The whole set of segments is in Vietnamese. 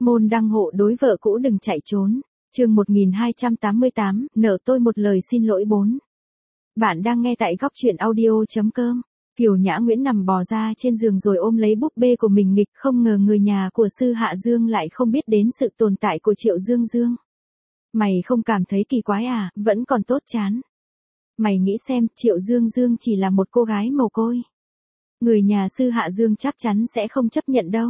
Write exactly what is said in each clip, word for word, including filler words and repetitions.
Môn đăng hộ đối vợ cũ đừng chạy trốn. Chương một nghìn hai trăm tám mươi tám, nợ tôi một lời xin lỗi bốn. Bạn đang nghe tại góc truyện audio.com. Kiều Nhã Nguyễn nằm bò ra trên giường rồi ôm lấy búp bê của mình nghịch, không ngờ người nhà của Sư Hạ Dương lại không biết đến sự tồn tại của Triệu Dương Dương. Mày không cảm thấy kỳ quái à, vẫn còn tốt chán. Mày nghĩ xem, Triệu Dương Dương chỉ là một cô gái mồ côi. Người nhà Sư Hạ Dương chắc chắn sẽ không chấp nhận đâu.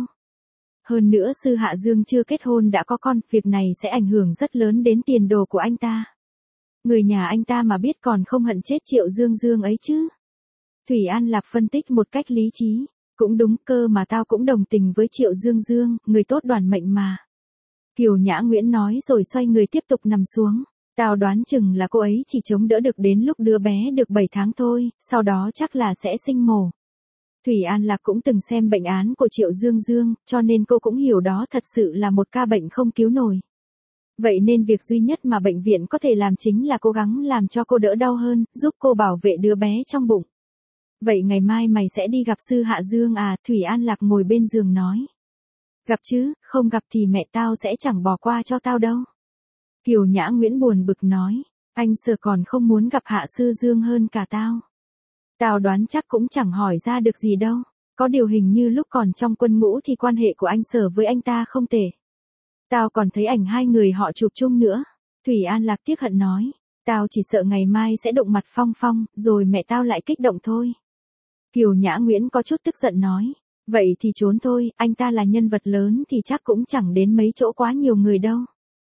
Hơn nữa Sư Hạ Dương chưa kết hôn đã có con, việc này sẽ ảnh hưởng rất lớn đến tiền đồ của anh ta. Người nhà anh ta mà biết còn không hận chết Triệu Dương Dương ấy chứ. Thủy An Lạc phân tích một cách lý trí. Cũng đúng, cơ mà tao cũng đồng tình với Triệu Dương Dương, người tốt đoản mệnh mà. Kiều Nhã Nguyễn nói rồi xoay người tiếp tục nằm xuống. Tao đoán chừng là cô ấy chỉ chống đỡ được đến lúc đứa bé được bảy tháng thôi, sau đó chắc là sẽ sinh mổ. Thủy An Lạc cũng từng xem bệnh án của Triệu Dương Dương, cho nên cô cũng hiểu đó thật sự là một ca bệnh không cứu nổi. Vậy nên việc duy nhất mà bệnh viện có thể làm chính là cố gắng làm cho cô đỡ đau hơn, giúp cô bảo vệ đứa bé trong bụng. Vậy ngày mai mày sẽ đi gặp Sư Hạ Dương à? Thủy An Lạc ngồi bên giường nói. Gặp chứ, không gặp thì mẹ tao sẽ chẳng bỏ qua cho tao đâu. Kiều Nhã Nguyễn buồn bực nói, anh Sở còn không muốn gặp Hạ Sư Dương hơn cả tao. Tao đoán chắc cũng chẳng hỏi ra được gì đâu, có điều hình như lúc còn trong quân ngũ thì quan hệ của anh Sở với anh ta không tệ. Tao còn thấy ảnh hai người họ chụp chung nữa. Thủy An Lạc tiếc hận nói, tao chỉ sợ ngày mai sẽ đụng mặt Phong Phong, rồi mẹ tao lại kích động thôi. Kiều Nhã Nguyễn có chút tức giận nói, vậy thì trốn thôi, anh ta là nhân vật lớn thì chắc cũng chẳng đến mấy chỗ quá nhiều người đâu.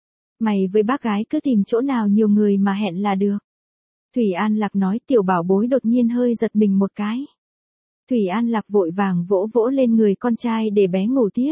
Mày với bác gái cứ tìm chỗ nào nhiều người mà hẹn là được. Thủy An Lạc nói. Tiểu bảo bối đột nhiên hơi giật mình một cái. Thủy An Lạc vội vàng vỗ vỗ lên người con trai để bé ngủ tiếp.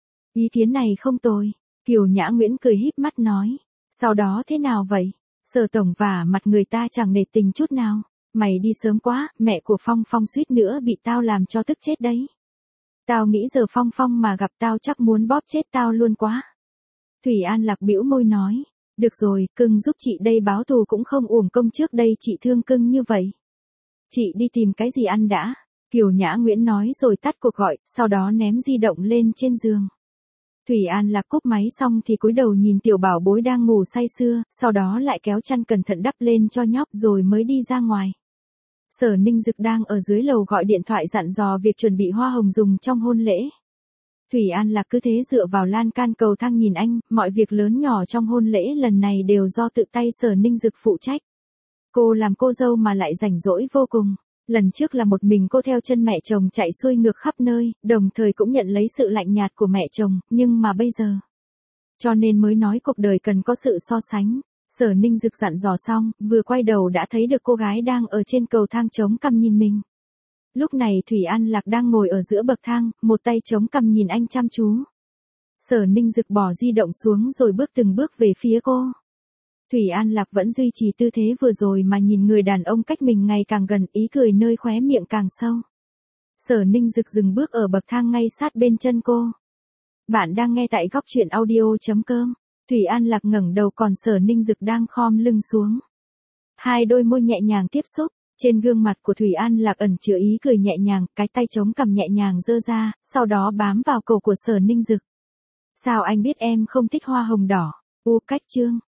Ý kiến này không tồi. Kiều Nhã Nguyễn cười híp mắt nói. Sau đó thế nào vậy? Sở tổng vả mặt người ta chẳng nể tình chút nào. Mày đi sớm quá, mẹ của Phong Phong suýt nữa bị tao làm cho tức chết đấy. Tao nghĩ giờ Phong Phong mà gặp tao chắc muốn bóp chết tao luôn quá. Thủy An Lạc bĩu môi nói. Được rồi, cưng giúp chị đây báo thù cũng không uổng công trước đây chị thương cưng như vậy. Chị đi tìm cái gì ăn đã. Kiều Nhã Nguyễn nói rồi tắt cuộc gọi, sau đó ném di động lên trên giường. Thủy An Lạc cúp máy xong thì cúi đầu nhìn tiểu bảo bối đang ngủ say sưa, sau đó lại kéo chăn cẩn thận đắp lên cho nhóc rồi mới đi ra ngoài. Sở Ninh Dực đang ở dưới lầu gọi điện thoại dặn dò việc chuẩn bị hoa hồng dùng trong hôn lễ. Thủy An Lạc cứ thế dựa vào lan can cầu thang nhìn anh, mọi việc lớn nhỏ trong hôn lễ lần này đều do tự tay Sở Ninh Dực phụ trách. Cô làm cô dâu mà lại rảnh rỗi vô cùng. Lần trước là một mình cô theo chân mẹ chồng chạy xuôi ngược khắp nơi, đồng thời cũng nhận lấy sự lạnh nhạt của mẹ chồng, nhưng mà bây giờ. Cho nên mới nói cuộc đời cần có sự so sánh. Sở Ninh Dực dặn dò xong, vừa quay đầu đã thấy được cô gái đang ở trên cầu thang chống cằm nhìn mình. Lúc này Thủy An Lạc đang ngồi ở giữa bậc thang, một tay chống cằm nhìn anh chăm chú. Sở Ninh Dực bỏ di động xuống rồi bước từng bước về phía cô. Thủy An Lạc vẫn duy trì tư thế vừa rồi mà nhìn người đàn ông cách mình ngày càng gần, ý cười nơi khóe miệng càng sâu. Sở Ninh Dực dừng bước ở bậc thang ngay sát bên chân cô. Bạn đang nghe tại góc truyện audio.com. Thủy An Lạc ngẩng đầu còn Sở Ninh Dực đang khom lưng xuống. Hai đôi môi nhẹ nhàng tiếp xúc. Trên gương mặt của Thủy An Lạc ẩn chứa ý cười nhẹ nhàng, cái tay chống cằm nhẹ nhàng giơ ra, sau đó bám vào cổ của Sở Ninh Dực. Sao anh biết em không thích hoa hồng đỏ? U cách chương.